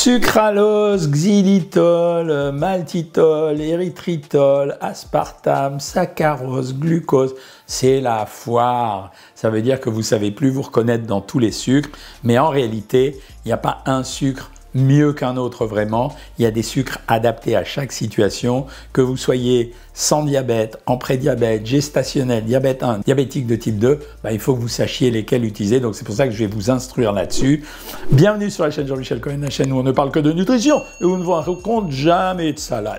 Sucralose, xylitol, maltitol, érythritol, aspartame, saccharose, glucose, c'est la foire. Ça veut dire que vous ne savez plus vous reconnaître dans tous les sucres, mais en réalité, il n'y a pas un sucre mieux qu'un autre vraiment. Il y a des sucres adaptés à chaque situation, que vous soyez sans diabète, en prédiabète, gestationnel, diabète 1, diabétique de type 2, il faut que vous sachiez lesquels utiliser. Donc c'est pour ça que je vais vous instruire là-dessus. Bienvenue sur la chaîne Jean-Michel Cohen, la chaîne où on ne parle que de nutrition et où on ne vous raconte jamais de salade.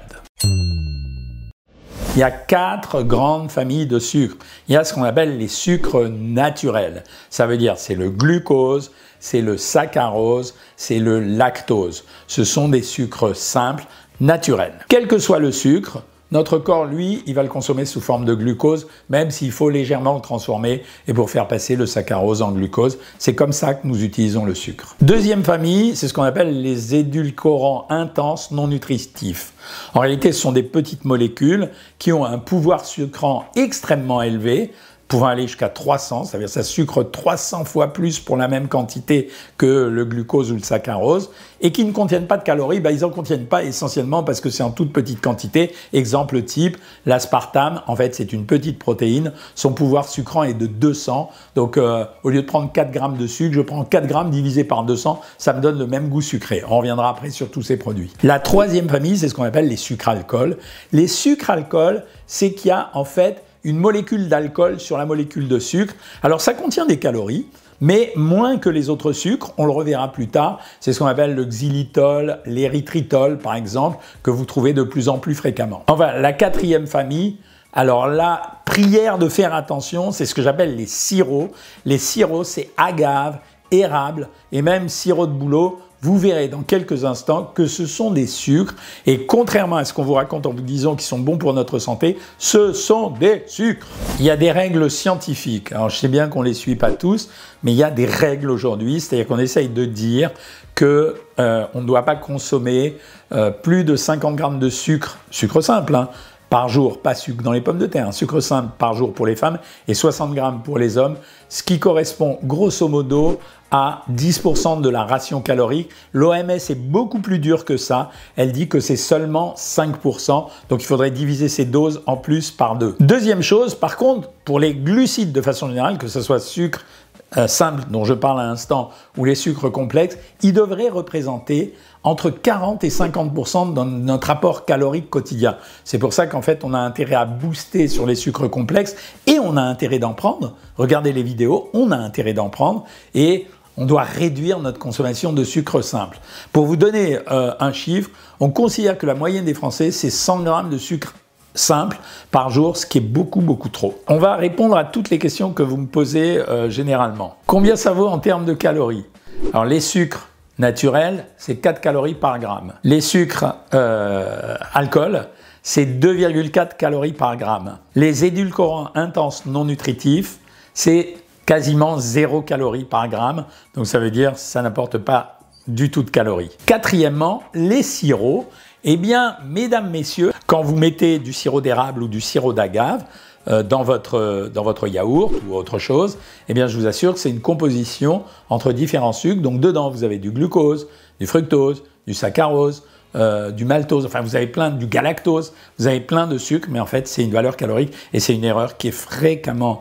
Il y a 4 grandes familles de sucres. Il y a ce qu'on appelle les sucres naturels. Ça veut dire c'est le glucose, c'est le saccharose, c'est le lactose. Ce sont des sucres simples, naturels. Quel que soit le sucre, notre corps, lui, il va le consommer sous forme de glucose, même s'il faut légèrement le transformer et pour faire passer le saccharose en glucose. C'est comme ça que nous utilisons le sucre. Deuxième famille, c'est ce qu'on appelle les édulcorants intenses non nutritifs. En réalité, ce sont des petites molécules qui ont un pouvoir sucrant extrêmement élevé, pouvant aller jusqu'à 300, c'est-à-dire ça sucre 300 fois plus pour la même quantité que le glucose ou le saccharose, et qui ne contiennent pas de calories. Ils n'en contiennent pas essentiellement parce que c'est en toute petite quantité. Exemple type, l'aspartame, en fait c'est une petite protéine, son pouvoir sucrant est de 200, donc au lieu de prendre 4 grammes de sucre, je prends 4 grammes divisé par 200, ça me donne le même goût sucré. On reviendra après sur tous ces produits. La troisième famille, c'est ce qu'on appelle les sucres-alcools. Les sucres-alcools, c'est qu'il y a en fait une molécule d'alcool sur la molécule de sucre. Alors ça contient des calories, mais moins que les autres sucres, on le reverra plus tard. C'est ce qu'on appelle le xylitol, l'érythritol par exemple, que vous trouvez de plus en plus fréquemment. Enfin, la quatrième famille, alors la prière de faire attention, c'est ce que j'appelle les sirops. Les sirops, c'est agave, érable et même sirop de bouleau. Vous verrez dans quelques instants que ce sont des sucres et contrairement à ce qu'on vous raconte en vous disant qu'ils sont bons pour notre santé, ce sont des sucres. Il y a des règles scientifiques. Alors je sais bien qu'on ne les suit pas tous, mais il y a des règles aujourd'hui, c'est-à-dire qu'on essaye de dire qu'on ne doit pas consommer plus de 50 grammes de sucre simple, par jour, pas sucre dans les pommes de terre, sucre simple par jour pour les femmes et 60 grammes pour les hommes, ce qui correspond grosso modo à 10% de la ration calorique. L'OMS est beaucoup plus dure que ça, elle dit que c'est seulement 5%, donc il faudrait diviser ces doses en plus par 2. Deuxième chose, par contre, pour les glucides de façon générale, que ce soit sucre simple dont je parle à l'instant ou les sucres complexes, ils devraient représenter entre 40 et 50% dans notre apport calorique quotidien. C'est pour ça qu'en fait on a intérêt à booster sur les sucres complexes et on a intérêt d'en prendre. Regardez les vidéos, on a intérêt d'en prendre et on doit réduire notre consommation de sucre simple. Pour vous donner un chiffre, on considère que la moyenne des Français c'est 100 grammes de sucre simple par jour, ce qui est beaucoup trop. On va répondre à toutes les questions que vous me posez généralement. Combien ça vaut en termes de calories? Alors les sucres naturels, c'est 4 calories par gramme. Les sucres alcool, c'est 2,4 calories par gramme. Les édulcorants intenses non nutritifs, c'est quasiment 0 calories par gramme. Donc ça veut dire que ça n'apporte pas du tout de calories. Quatrièmement, les sirops. Eh bien, mesdames, messieurs, quand vous mettez du sirop d'érable ou du sirop d'agave dans votre yaourt ou autre chose, eh bien, je vous assure que c'est une composition entre différents sucres. Donc, dedans, vous avez du glucose, du fructose, du saccharose, du maltose, enfin vous avez du galactose, vous avez plein de sucres, mais en fait c'est une valeur calorique et c'est une erreur qui est fréquemment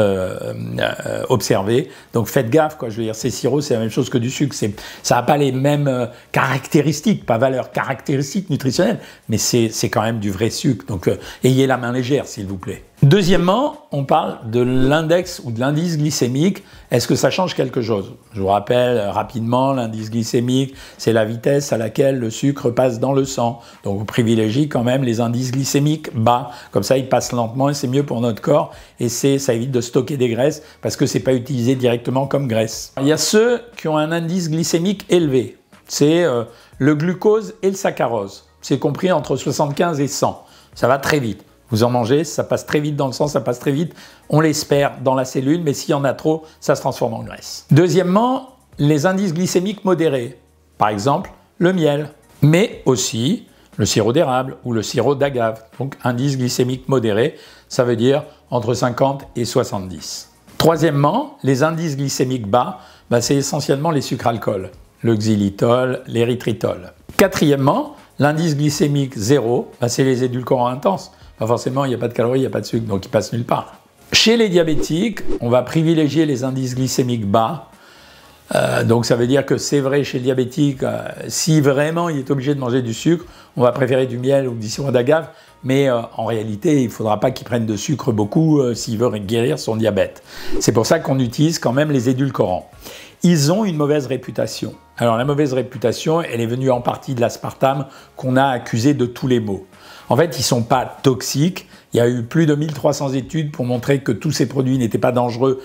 observée. Donc faites gaffe, quoi. Je veux dire, ces sirops c'est la même chose que du sucre, ça n'a pas les mêmes caractéristiques, pas valeurs caractéristiques nutritionnelles, mais c'est quand même du vrai sucre. Donc ayez la main légère s'il vous plaît. Deuxièmement, on parle de l'index ou de l'indice glycémique. Est-ce que ça change quelque chose? Je vous rappelle rapidement, l'indice glycémique, c'est la vitesse à laquelle le sucre passe dans le sang. Donc on privilégie quand même les indices glycémiques bas. Comme ça, ils passent lentement et c'est mieux pour notre corps. Et ça évite de stocker des graisses parce que c'est pas utilisé directement comme graisse. Il y a ceux qui ont un indice glycémique élevé. C'est le glucose et le saccharose. C'est compris entre 75 et 100. Ça va très vite. Vous en mangez, ça passe très vite dans le sang, ça passe très vite, on l'espère, dans la cellule, mais s'il y en a trop, ça se transforme en graisse. Deuxièmement, les indices glycémiques modérés, par exemple le miel, mais aussi le sirop d'érable ou le sirop d'agave. Donc indice glycémique modéré, ça veut dire entre 50 et 70. Troisièmement, les indices glycémiques bas, c'est essentiellement les sucres alcools. le xylitol, l'érythritol. Quatrièmement, l'indice glycémique 0, c'est les édulcorants intenses. Pas forcément, il n'y a pas de calories, il n'y a pas de sucre, donc ils passent nulle part. Chez les diabétiques, on va privilégier les indices glycémiques bas. Donc ça veut dire que c'est vrai chez le diabétique, si vraiment il est obligé de manger du sucre, on va préférer du miel ou du sirop d'agave, mais en réalité il ne faudra pas qu'il prenne de sucre beaucoup s'il veut guérir son diabète. C'est pour ça qu'on utilise quand même les édulcorants. Ils ont une mauvaise réputation. Alors la mauvaise réputation, elle est venue en partie de l'aspartame qu'on a accusé de tous les maux. En fait, ils ne sont pas toxiques. Il y a eu plus de 1300 études pour montrer que tous ces produits n'étaient pas dangereux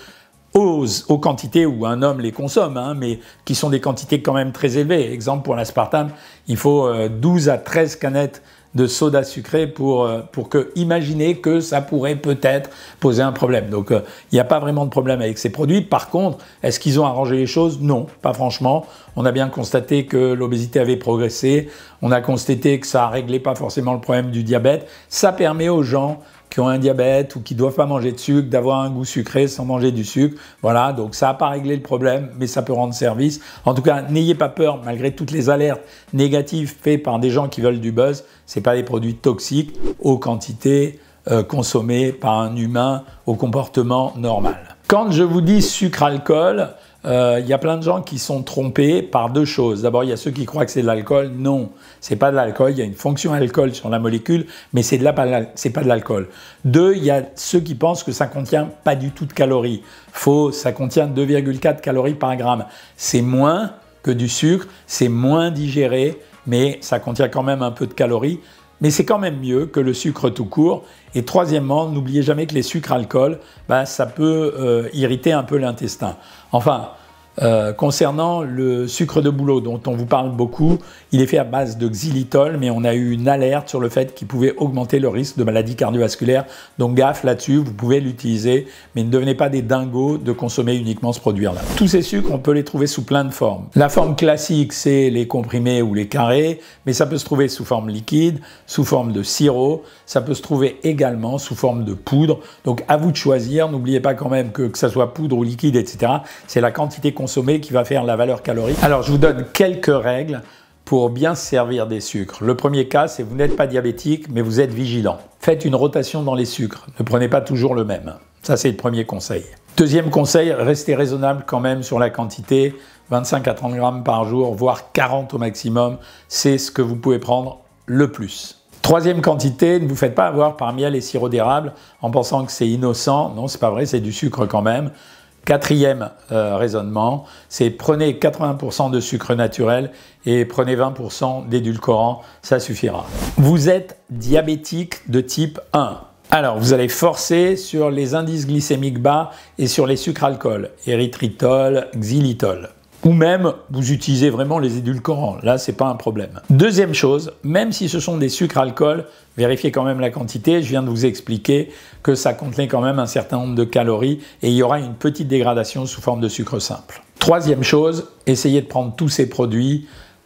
aux quantités où un homme les consomme, mais qui sont des quantités quand même très élevées. Exemple, pour l'aspartame, il faut 12 à 13 canettes de soda sucré pour que, imaginez que ça pourrait peut-être poser un problème. Donc, il n'y a pas vraiment de problème avec ces produits. Par contre, est-ce qu'ils ont arrangé les choses? Non, pas franchement. On a bien constaté que l'obésité avait progressé. On a constaté que ça ne réglait pas forcément le problème du diabète. Ça permet aux gens qui ont un diabète ou qui ne doivent pas manger de sucre, d'avoir un goût sucré sans manger du sucre. Voilà, donc ça n'a pas réglé le problème, mais ça peut rendre service. En tout cas, n'ayez pas peur, malgré toutes les alertes négatives faites par des gens qui veulent du buzz, ce n'est pas des produits toxiques aux quantités consommées par un humain au comportement normal. Quand je vous dis sucre-alcool, il y a plein de gens qui sont trompés par deux choses. D'abord, il y a ceux qui croient que c'est de l'alcool. Non, c'est pas de l'alcool. Il y a une fonction alcool sur la molécule, mais c'est pas de l'alcool. Deux, il y a ceux qui pensent que ça contient pas du tout de calories. Faux, ça contient 2,4 calories par gramme. C'est moins que du sucre, c'est moins digéré, mais ça contient quand même un peu de calories. Mais c'est quand même mieux que le sucre tout court. Et troisièmement, n'oubliez jamais que les sucres alcool, ça peut irriter un peu l'intestin. Enfin, concernant le sucre de bouleau dont on vous parle beaucoup, il est fait à base de xylitol, mais on a eu une alerte sur le fait qu'il pouvait augmenter le risque de maladies cardiovasculaires. Donc gaffe là-dessus, vous pouvez l'utiliser, mais ne devenez pas des dingos de consommer uniquement ce produit-là. Tous ces sucres, on peut les trouver sous plein de formes. La forme classique, c'est les comprimés ou les carrés, mais ça peut se trouver sous forme liquide, sous forme de sirop, ça peut se trouver également sous forme de poudre. Donc à vous de choisir, n'oubliez pas quand même que ça soit poudre ou liquide, etc., c'est la quantité consommée qui va faire la valeur calorique. Alors je vous donne quelques règles pour bien se servir des sucres. Le premier cas, c'est que vous n'êtes pas diabétique, mais vous êtes vigilant. Faites une rotation dans les sucres. Ne prenez pas toujours le même. Ça, c'est le premier conseil. Deuxième conseil, restez raisonnable quand même sur la quantité. 25 à 30 grammes par jour, voire 40 au maximum. C'est ce que vous pouvez prendre le plus. Troisième quantité, ne vous faites pas avoir par miel et sirop d'érable en pensant que c'est innocent. Non, c'est pas vrai, c'est du sucre quand même. Quatrième raisonnement, c'est prenez 80% de sucre naturel et prenez 20% d'édulcorant, ça suffira. Vous êtes diabétique de type 1. Alors, vous allez forcer sur les indices glycémiques bas et sur les sucres alcool, érythritol, xylitol. Ou même, vous utilisez vraiment les édulcorants. Là, c'est pas un problème. Deuxième chose, même si ce sont des sucres alcool, vérifiez quand même la quantité. Je viens de vous expliquer que ça contenait quand même un certain nombre de calories et il y aura une petite dégradation sous forme de sucre simple. Troisième chose, essayez de prendre tous ces produits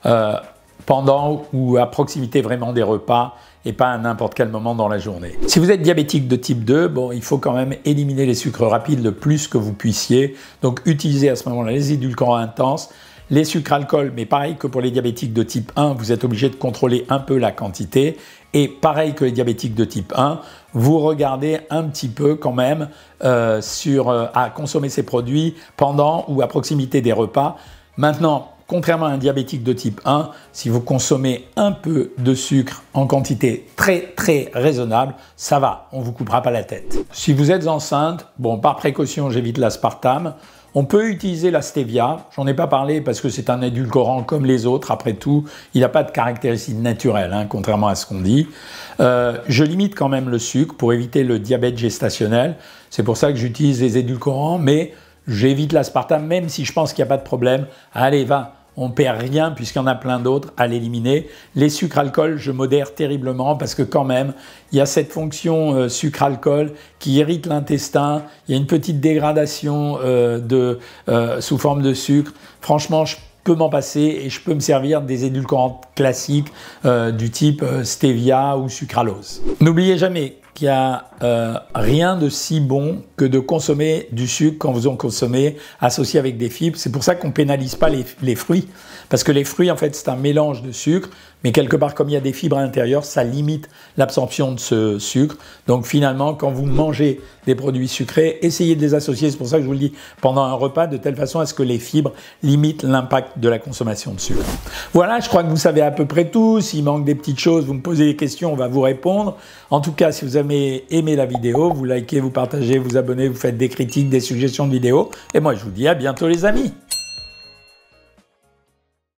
pendant ou à proximité vraiment des repas et pas à n'importe quel moment dans la journée. Si vous êtes diabétique de type 2, il faut quand même éliminer les sucres rapides le plus que vous puissiez. Donc utilisez à ce moment-là les édulcorants intenses, les sucres alcool, mais pareil que pour les diabétiques de type 1, vous êtes obligé de contrôler un peu la quantité. Et pareil que les diabétiques de type 1, vous regardez un petit peu quand même à consommer ces produits pendant ou à proximité des repas. Maintenant, contrairement à un diabétique de type 1, si vous consommez un peu de sucre en quantité très raisonnable, ça va, on ne vous coupera pas la tête. Si vous êtes enceinte, par précaution, j'évite l'aspartame. On peut utiliser la stevia, j'en ai pas parlé parce que c'est un édulcorant comme les autres, après tout, il n'a pas de caractéristiques naturelles, contrairement à ce qu'on dit. Je limite quand même le sucre pour éviter le diabète gestationnel, c'est pour ça que j'utilise les édulcorants, mais j'évite l'aspartame, même si je pense qu'il n'y a pas de problème. Allez, va, on ne perd rien puisqu'il y en a plein d'autres à l'éliminer. Les sucres-alcool, je modère terriblement parce que quand même, il y a cette fonction sucre-alcool qui irrite l'intestin. Il y a une petite dégradation sous forme de sucre. Franchement, je peux m'en passer et je peux me servir des édulcorants classiques du type stevia ou sucralose. N'oubliez jamais qu'il y a rien de si bon que de consommer du sucre quand vous en consommez associé avec des fibres. C'est pour ça qu'on pénalise pas les fruits. Parce que les fruits, en fait, c'est un mélange de sucre, mais quelque part, comme il y a des fibres à l'intérieur, ça limite l'absorption de ce sucre. Donc finalement, quand vous mangez des produits sucrés, essayez de les associer, c'est pour ça que je vous le dis, pendant un repas, de telle façon à ce que les fibres limitent l'impact de la consommation de sucre. Voilà, je crois que vous savez à peu près tout. S'il manque des petites choses, vous me posez des questions, on va vous répondre. En tout cas, si vous avez aimé la vidéo, vous likez, vous partagez, vous abonnez, vous faites des critiques, des suggestions de vidéos. Et moi, je vous dis à bientôt les amis.